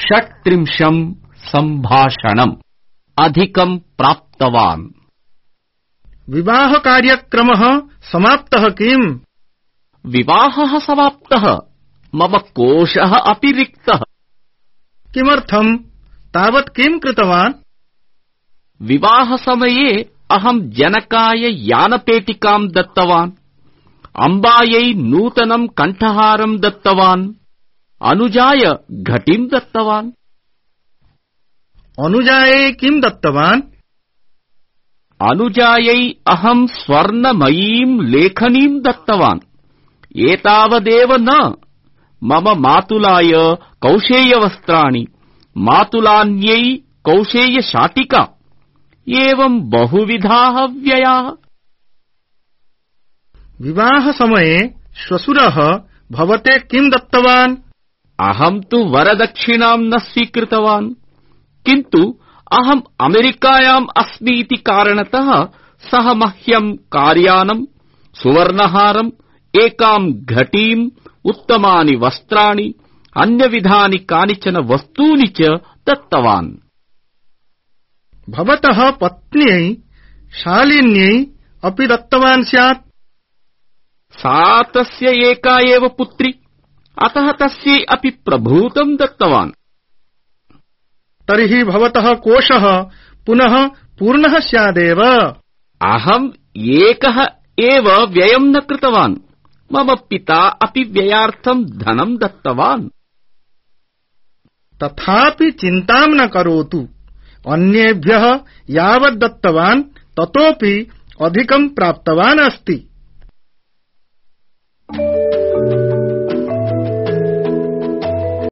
36 सम्भाषणम् अधिकं प्राप्तवान्। विवाह कार्यक्रमः समाप्तः किम्? विवाहः समाप्तः, मम कोशः अपि रिक्तः। किमर्थम्? तावत् किम् कृतवान्? विवाहसमये अहं जनकाय यानपेटिकां दत्तवान्, अम्बायै नूतनं कण्ठहारं दत्तवान्, अनुजाय घटीं दत्तवान्। अनुजायै किम् दत्तवान्? अनुजायै अहं स्वर्णमयीं लेखनीं दत्तवान्। एतावदेव न, मम मातुलाय कौशेयवस्त्राणि, मातुलान्यै कौशेयशाटिका, एवं बहुविधाः व्ययाः। विवाहसमये श्वशुरः भवते किम् दत्तवान्? अहं तु वरदक्षिणां न स्वीकृतवान्, किन्तु अहम् अमेरिकायाम् अस्मि इति कारणतः सः मह्यं कार्यानं, सुवर्णहारम्, एकां घटीम्, उत्तमानि वस्त्राणि, अन्यविधानि कानिचन वस्तूनि च दत्तवान्। भवतः पत्न्यै शालिन्यै अपि दत्तवान् स्यात्। सा तस्य एका एव पुत्री, अतः तस्यै अपि प्रभूतं दत्तवान्। तर्हि भवतः कोशः पुनः पूर्णः स्यादेव। अहम् एकः एव व्ययं न कृतवान्, मम पिता अपि व्ययार्थं धनं दत्तवान्। तथापि चिन्तां न करोतु, अन्येभ्यः यावत् दत्तवान् ततोपि अधिकं प्राप्तवान् अस्ति।